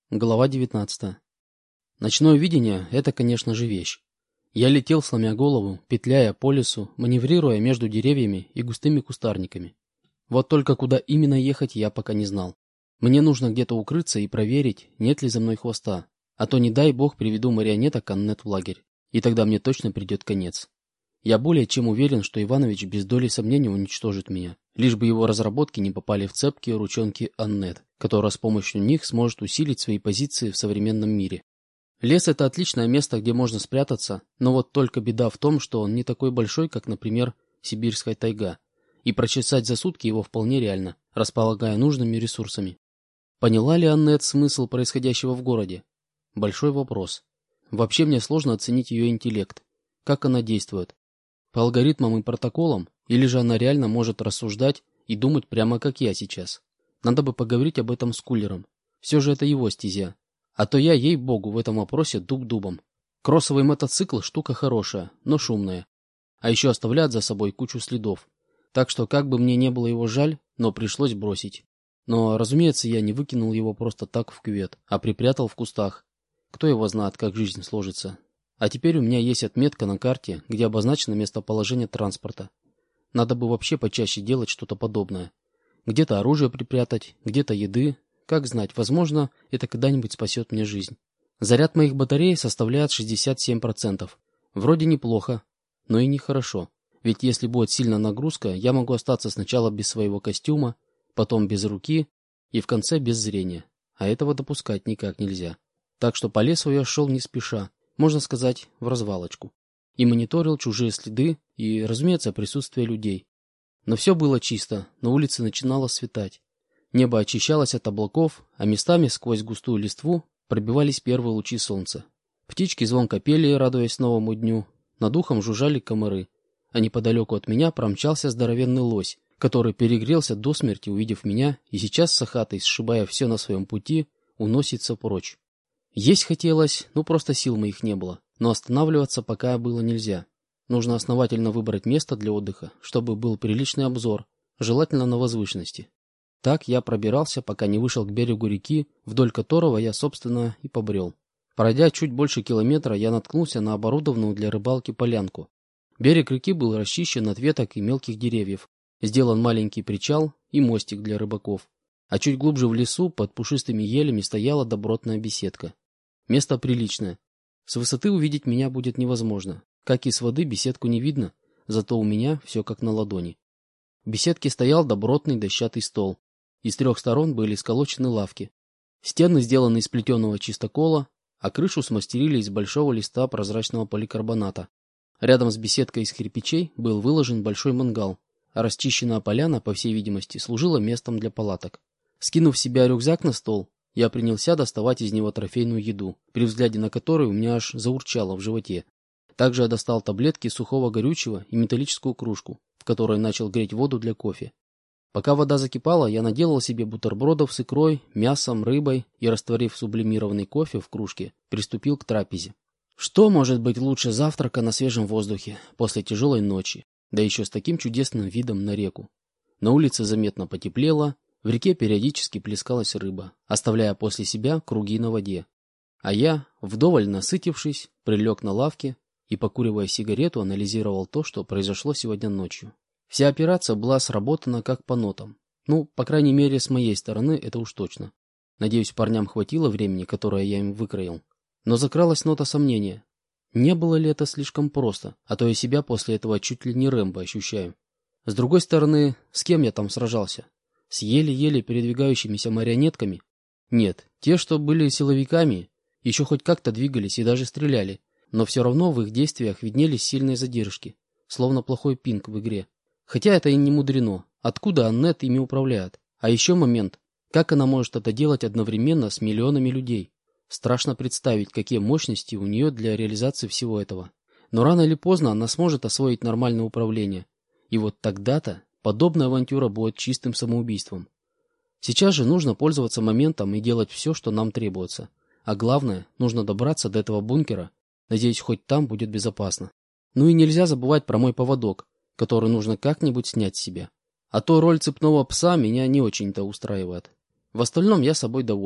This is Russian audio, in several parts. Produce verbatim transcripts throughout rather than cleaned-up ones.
Глава девятнадцатая. Ночное видение – это, конечно же, вещь. Я летел, сломя голову, петляя по лесу, маневрируя между деревьями и густыми кустарниками. Вот только куда именно ехать я пока не знал. Мне нужно где-то укрыться и проверить, нет ли за мной хвоста. А то, не дай бог, приведу марионеток Аннет в лагерь, и тогда мне точно придет конец. Я более чем уверен, что Иванович без доли сомнения уничтожит меня, лишь бы его разработки не попали в цепкие ручонки Аннет, которая с помощью них сможет усилить свои позиции в современном мире. Лес – это отличное место, где можно спрятаться, но вот только беда в том, что он не такой большой, как, например, сибирская тайга, и прочесать за сутки его вполне реально, располагая нужными ресурсами. Поняла ли Аннет смысл происходящего в городе? Большой вопрос. Вообще мне сложно оценить ее интеллект. Как она действует? По алгоритмам и протоколам, или же она реально может рассуждать и думать прямо как я сейчас? Надо бы поговорить об этом с Кулером. Все же это его стезя. А то я, ей-богу, в этом вопросе дуб дубом. Кроссовый мотоцикл – штука хорошая, но шумная. А еще оставляет за собой кучу следов. Так что как бы мне не было его жаль, но пришлось бросить. Но, разумеется, я не выкинул его просто так в кювет, а припрятал в кустах. Кто его знает, как жизнь сложится. А теперь у меня есть отметка на карте, где обозначено местоположение транспорта. Надо бы вообще почаще делать что-то подобное. Где-то оружие припрятать, где-то еды. Как знать, возможно, это когда-нибудь спасет мне жизнь. Заряд моих батарей составляет шестьдесят семь процентов. Вроде неплохо, но и нехорошо. Ведь если будет сильная нагрузка, я могу остаться сначала без своего костюма, потом без руки и в конце без зрения. А этого допускать никак нельзя. Так что по лесу я шел не спеша. Можно сказать, в развалочку. И мониторил чужие следы и, разумеется, присутствие людей. Но все было чисто, на улице начинало светать. Небо очищалось от облаков, а местами сквозь густую листву пробивались первые лучи солнца. Птички звонко пели, радуясь новому дню. Над ухом жужжали комары. А неподалеку от меня промчался здоровенный лось, который перегрелся до смерти, увидев меня, и сейчас с охатой, сшибая все на своем пути, уносится прочь. Есть хотелось, ну просто сил моих не было, но останавливаться пока было нельзя. Нужно основательно выбрать место для отдыха, чтобы был приличный обзор, желательно на возвышенности. Так я пробирался, пока не вышел к берегу реки, вдоль которого я, собственно, и побрел. Пройдя чуть больше километра, я наткнулся на оборудованную для рыбалки полянку. Берег реки был расчищен от веток и мелких деревьев, сделан маленький причал и мостик для рыбаков. А чуть глубже в лесу, под пушистыми елями, стояла добротная беседка. Место приличное. С высоты увидеть меня будет невозможно. Как и с воды беседку не видно, зато у меня все как на ладони. В беседке стоял добротный дощатый стол. И с трех сторон были сколочены лавки. Стены сделаны из плетеного чистокола, а крышу смастерили из большого листа прозрачного поликарбоната. Рядом с беседкой из кирпичей был выложен большой мангал, а расчищенная поляна, по всей видимости, служила местом для палаток. Скинув с себя рюкзак на стол, я принялся доставать из него трофейную еду, при взгляде на которую у меня аж заурчало в животе. Также я достал таблетки сухого горючего и металлическую кружку, в которой начал греть воду для кофе. Пока вода закипала, я наделал себе бутербродов с икрой, мясом, рыбой и, растворив сублимированный кофе в кружке, приступил к трапезе. Что может быть лучше завтрака на свежем воздухе после тяжелой ночи, да еще с таким чудесным видом на реку? На улице заметно потеплело, в реке периодически плескалась рыба, оставляя после себя круги на воде. А я, вдоволь насытившись, прилег на лавке и, покуривая сигарету, анализировал то, что произошло сегодня ночью. Вся операция была сработана как по нотам. Ну, по крайней мере, с моей стороны, это уж точно. Надеюсь, парням хватило времени, которое я им выкроил. Но закралась нота сомнения. Не было ли это слишком просто, а то я себя после этого чуть ли не Рэмбо ощущаю. С другой стороны, с кем я там сражался? С еле-еле передвигающимися марионетками? Нет, те, что были силовиками, еще хоть как-то двигались и даже стреляли, но все равно в их действиях виднелись сильные задержки, словно плохой пинг в игре. Хотя это и не мудрено. Откуда Аннет ими управляет? А еще момент. Как она может это делать одновременно с миллионами людей? Страшно представить, какие мощности у нее для реализации всего этого. Но рано или поздно она сможет освоить нормальное управление. И вот тогда-то подобная авантюра будет чистым самоубийством. Сейчас же нужно пользоваться моментом и делать все, что нам требуется. А главное, нужно добраться до этого бункера. Надеюсь, хоть там будет безопасно. Ну и нельзя забывать про мой поводок, который нужно как-нибудь снять с себя. А то роль цепного пса меня не очень-то устраивает. В остальном я собой доволен.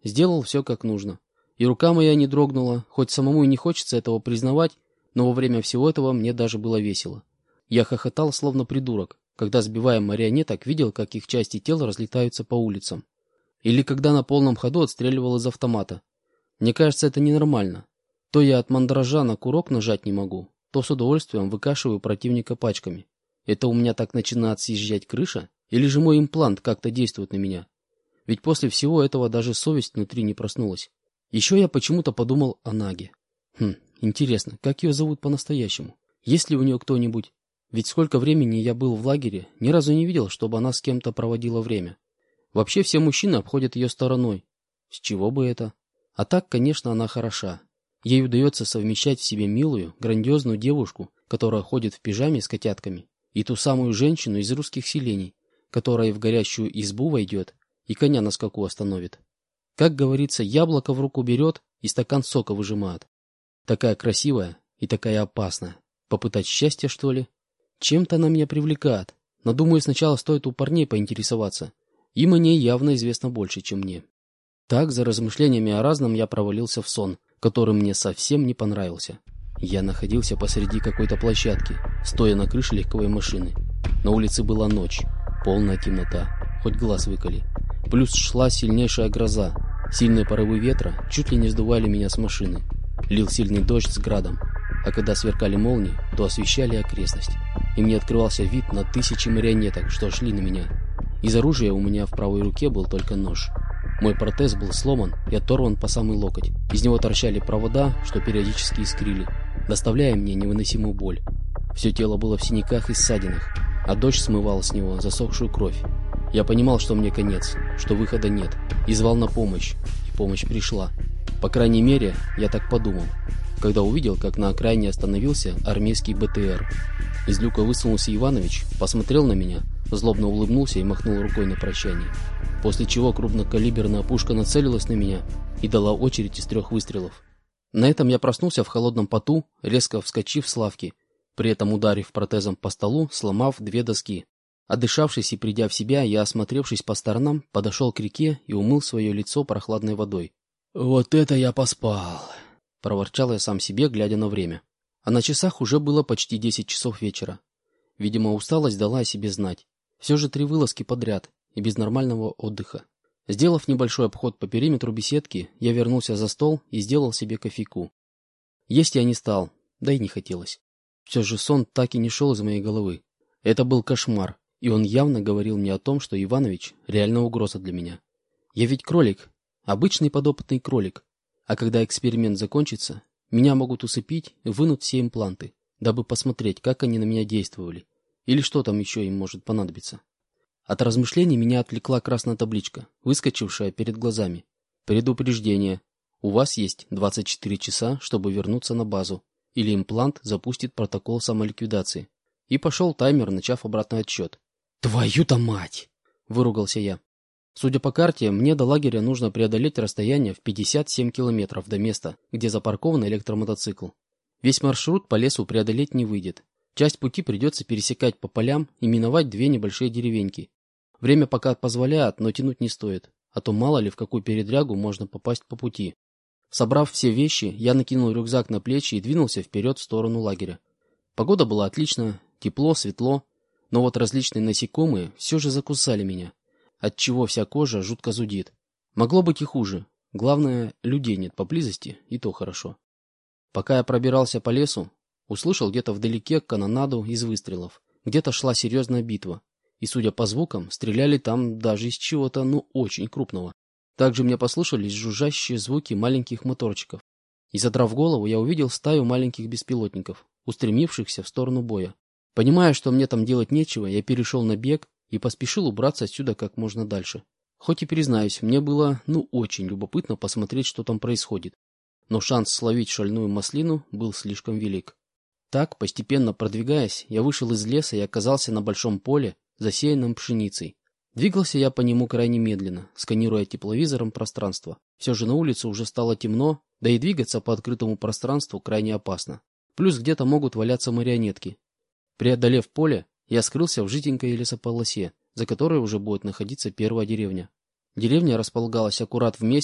Сделал все как нужно. И рука моя не дрогнула, хоть самому и не хочется этого признавать, но во время всего этого мне даже было весело. Я хохотал, словно придурок, когда, сбивая марионеток, видел, как их части тела разлетаются по улицам. Или когда на полном ходу отстреливал из автомата. Мне кажется, это ненормально. То я от мандража на курок нажать не могу, то с удовольствием выкашиваю противника пачками. Это у меня так начинает съезжать крыша? Или же мой имплант как-то действует на меня? Ведь после всего этого даже совесть внутри не проснулась. Еще я почему-то подумал о Наге. Хм, интересно, как ее зовут по-настоящему? Есть ли у нее кто-нибудь? Ведь сколько времени я был в лагере, ни разу не видел, чтобы она с кем-то проводила время. Вообще все мужчины обходят ее стороной. С чего бы это? А так, конечно, она хороша. Ей удается совмещать в себе милую, грандиозную девушку, которая ходит в пижаме с котятками, и ту самую женщину из русских селений, которая в горящую избу войдет и коня на скаку остановит. Как говорится, яблоко в руку берет и стакан сока выжимает. Такая красивая и такая опасная. Попытать счастья, что ли? Чем-то она меня привлекает. Но думаю, сначала стоит у парней поинтересоваться. Им о ней явно известно больше, чем мне. Так, за размышлениями о разном, я провалился в сон, который мне совсем не понравился. Я находился посреди какой-то площадки, стоя на крыше легковой машины. На улице была ночь, полная темнота, хоть глаз выколи. Плюс шла сильнейшая гроза. Сильные порывы ветра чуть ли не сдували меня с машины. Лил сильный дождь с градом, а когда сверкали молнии, то освещали окрестность. И мне открывался вид на тысячи марионеток, что шли на меня. Из оружия у меня в правой руке был только нож. Мой протез был сломан и оторван по самый локоть. Из него торчали провода, что периодически искрили, доставляя мне невыносимую боль. Все тело было в синяках и ссадинах, а дождь смывал с него засохшую кровь. Я понимал, что мне конец, что выхода нет, и звал на помощь, и помощь пришла. По крайней мере, я так подумал, когда увидел, как на окраине остановился армейский БТР. Из люка высунулся Иванович, посмотрел на меня, злобно улыбнулся и махнул рукой на прощание. После чего крупнокалиберная пушка нацелилась на меня и дала очередь из трех выстрелов. На этом я проснулся в холодном поту, резко вскочив с лавки, при этом ударив протезом по столу, сломав две доски. Отдышавшись и придя в себя, я, осмотревшись по сторонам, подошел к реке и умыл свое лицо прохладной водой. «Вот это я поспал!» — проворчал я сам себе, глядя на время. А на часах уже было почти десять часов вечера. Видимо, усталость дала о себе знать. Все же три вылазки подряд и без нормального отдыха. Сделав небольшой обход по периметру беседки, я вернулся за стол и сделал себе кофейку. Есть я не стал, да и не хотелось. Все же сон так и не шел из моей головы. Это был кошмар, и он явно говорил мне о том, что Иванович реально угроза для меня. Я ведь кролик, обычный подопытный кролик. А когда эксперимент закончится, меня могут усыпить и вынуть все импланты, дабы посмотреть, как они на меня действовали, или что там еще им может понадобиться. От размышлений меня отвлекла красная табличка, выскочившая перед глазами. Предупреждение. У вас есть двадцать четыре часа, чтобы вернуться на базу, или имплант запустит протокол самоликвидации. И пошел таймер, начав обратный отсчет. «Твою-то мать!» – выругался я. Судя по карте, мне до лагеря нужно преодолеть расстояние в пятьдесят семь километров до места, где запаркован электромотоцикл. Весь маршрут по лесу преодолеть не выйдет. Часть пути придется пересекать по полям и миновать две небольшие деревеньки. Время пока позволяет, но тянуть не стоит, а то мало ли в какую передрягу можно попасть по пути. Собрав все вещи, я накинул рюкзак на плечи и двинулся вперед в сторону лагеря. Погода была отличная, тепло, светло, но вот различные насекомые все же закусали меня, отчего вся кожа жутко зудит. Могло быть и хуже. Главное, людей нет поблизости, и то хорошо. Пока я пробирался по лесу, услышал где-то вдалеке канонаду из выстрелов. Где-то шла серьезная битва. И, судя по звукам, стреляли там даже из чего-то, ну, очень крупного. Также мне послышались жужжащие звуки маленьких моторчиков. И, задрав голову, я увидел стаю маленьких беспилотников, устремившихся в сторону боя. Понимая, что мне там делать нечего, я перешел на бег и поспешил убраться отсюда как можно дальше. Хоть и признаюсь, мне было, ну, очень любопытно посмотреть, что там происходит. Но шанс словить шальную маслину был слишком велик. Так, постепенно продвигаясь, я вышел из леса и оказался на большом поле, засеянном пшеницей. Двигался я по нему крайне медленно, сканируя тепловизором пространство. Все же на улице уже стало темно, да и двигаться по открытому пространству крайне опасно. Плюс где-то могут валяться марионетки. Преодолев поле, я скрылся в жиденькой лесополосе, за которой уже будет находиться первая деревня. Деревня располагалась аккурат в месте,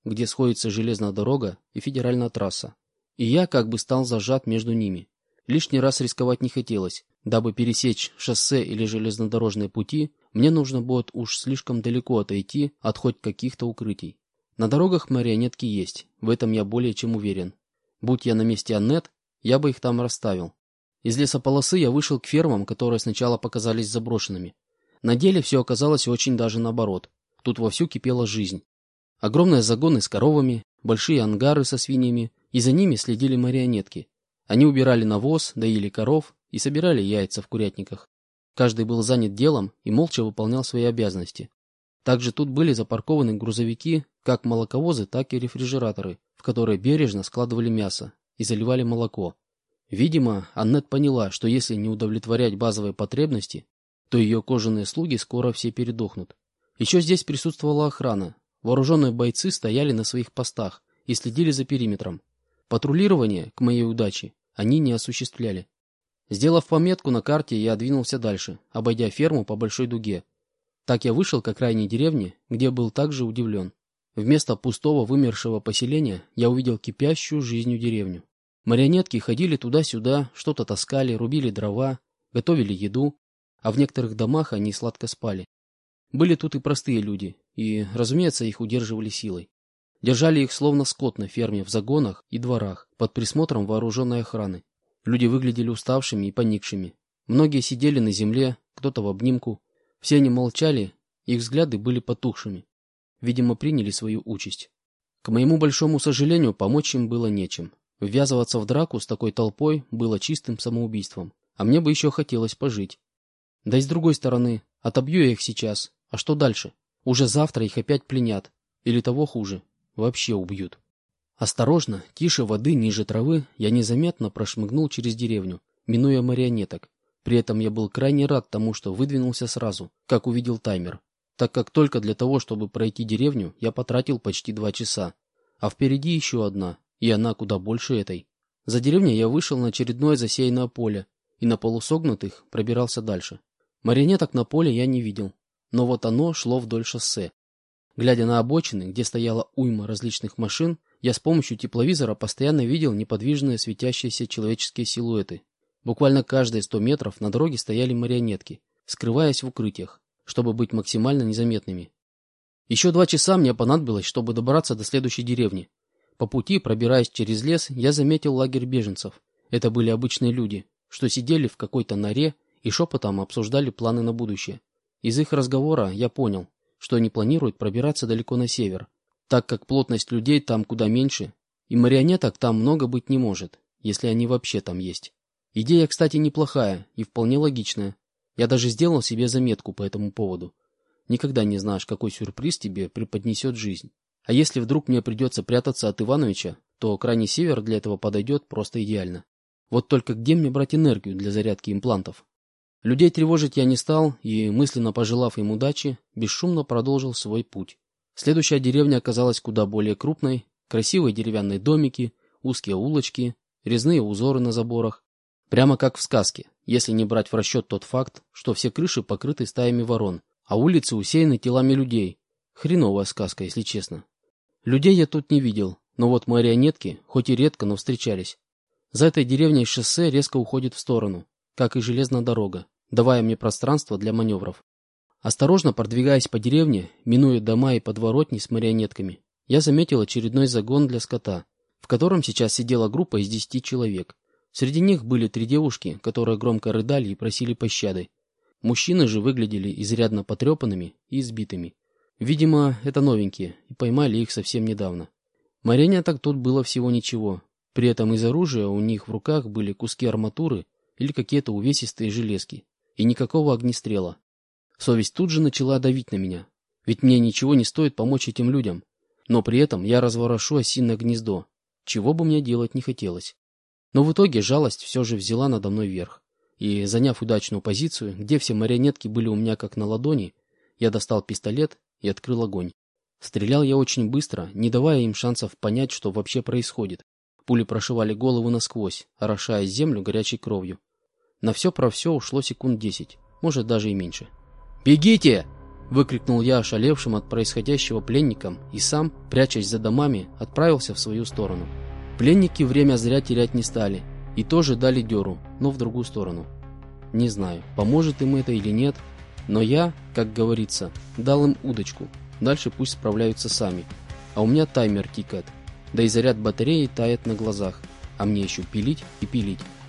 где сходится железная дорога и федеральная трасса. И я как бы стал зажат между ними. Лишний раз рисковать не хотелось. Дабы пересечь шоссе или железнодорожные пути, мне нужно будет уж слишком далеко отойти от хоть каких-то укрытий. На дорогах марионетки есть, в этом я более чем уверен. Будь я на месте Аннет, я бы их там расставил. Из лесополосы я вышел к фермам, которые сначала показались заброшенными. На деле все оказалось очень даже наоборот. Тут вовсю кипела жизнь. Огромные загоны с коровами, большие ангары со свиньями, и за ними следили марионетки. Они убирали навоз, доили коров и собирали яйца в курятниках. Каждый был занят делом и молча выполнял свои обязанности. Также тут были запаркованы грузовики, как молоковозы, так и рефрижераторы, в которые бережно складывали мясо и заливали молоко. Видимо, Аннет поняла, что если не удовлетворять базовые потребности, то ее кожаные слуги скоро все передохнут. Еще здесь присутствовала охрана. Вооруженные бойцы стояли на своих постах и следили за периметром. Патрулирование, к моей удаче, они не осуществляли. Сделав пометку на карте, я двинулся дальше, обойдя ферму по большой дуге. Так я вышел к окраине деревни, где был также удивлен. Вместо пустого вымершего поселения я увидел кипящую жизнью деревню. Марионетки ходили туда-сюда, что-то таскали, рубили дрова, готовили еду, а в некоторых домах они сладко спали. Были тут и простые люди, и, разумеется, их удерживали силой. Держали их словно скот на ферме, в загонах и дворах, под присмотром вооруженной охраны. Люди выглядели уставшими и поникшими. Многие сидели на земле, кто-то в обнимку. Все они молчали, их взгляды были потухшими. Видимо, приняли свою участь. К моему большому сожалению, помочь им было нечем. Ввязываться в драку с такой толпой было чистым самоубийством. А мне бы еще хотелось пожить. Да и с другой стороны, отобью я их сейчас. А что дальше? Уже завтра их опять пленят. Или того хуже, вообще убьют. Осторожно, тише воды, ниже травы, я незаметно прошмыгнул через деревню, минуя марионеток. При этом я был крайне рад тому, что выдвинулся сразу, как увидел таймер, так как только для того, чтобы пройти деревню, я потратил почти два часа. А впереди еще одна, и она куда больше этой. За деревней я вышел на очередное засеянное поле, и на полусогнутых пробирался дальше. Марионеток на поле я не видел, но вот оно шло вдоль шоссе. Глядя на обочины, где стояла уйма различных машин, я с помощью тепловизора постоянно видел неподвижные светящиеся человеческие силуэты. Буквально каждые сто метров на дороге стояли марионетки, скрываясь в укрытиях, чтобы быть максимально незаметными. Еще два часа мне понадобилось, чтобы добраться до следующей деревни. По пути, пробираясь через лес, я заметил лагерь беженцев. Это были обычные люди, что сидели в какой-то норе и шепотом обсуждали планы на будущее. Из их разговора я понял, что они планируют пробираться далеко на север, так как плотность людей там куда меньше, и марионеток там много быть не может, если они вообще там есть. Идея, кстати, неплохая и вполне логичная. Я даже сделал себе заметку по этому поводу. Никогда не знаешь, какой сюрприз тебе преподнесет жизнь. А если вдруг мне придется прятаться от Ивановича, то крайний север для этого подойдет просто идеально. Вот только где мне брать энергию для зарядки имплантов? Людей тревожить я не стал и, мысленно пожелав им удачи, бесшумно продолжил свой путь. Следующая деревня оказалась куда более крупной. Красивые деревянные домики, узкие улочки, резные узоры на заборах. Прямо как в сказке, если не брать в расчет тот факт, что все крыши покрыты стаями ворон, а улицы усеяны телами людей. Хреновая сказка, если честно. Людей я тут не видел, но вот марионетки, хоть и редко, но встречались. За этой деревней шоссе резко уходит в сторону, как и железная дорога, давая мне пространство для маневров. Осторожно продвигаясь по деревне, минуя дома и подворотни с марионетками, я заметил очередной загон для скота, в котором сейчас сидела группа из десяти человек. Среди них были три девушки, которые громко рыдали и просили пощады. Мужчины же выглядели изрядно потрепанными и избитыми. Видимо, это новенькие, и поймали их совсем недавно. Марионеток тут было всего ничего. При этом из оружия у них в руках были куски арматуры или какие-то увесистые железки. И никакого огнестрела. Совесть тут же начала давить на меня. Ведь мне ничего не стоит помочь этим людям. Но при этом я разворошу осиное гнездо, чего бы мне делать не хотелось. Но в итоге жалость все же взяла надо мной верх. И, заняв удачную позицию, где все марионетки были у меня как на ладони, я достал пистолет и открыл огонь. Стрелял я очень быстро, не давая им шансов понять, что вообще происходит. Пули прошивали голову насквозь, орошая землю горячей кровью. На все про все ушло секунд десять, может даже и меньше. «Бегите!» Выкрикнул я ошалевшим от происходящего пленникам и сам, прячась за домами, отправился в свою сторону. Пленники время зря терять не стали и тоже дали дёру, но в другую сторону. Не знаю, поможет им это или нет, но я, как говорится, дал им удочку, дальше пусть справляются сами. А у меня таймер тикает, да и заряд батареи тает на глазах, а мне еще пилить и пилить.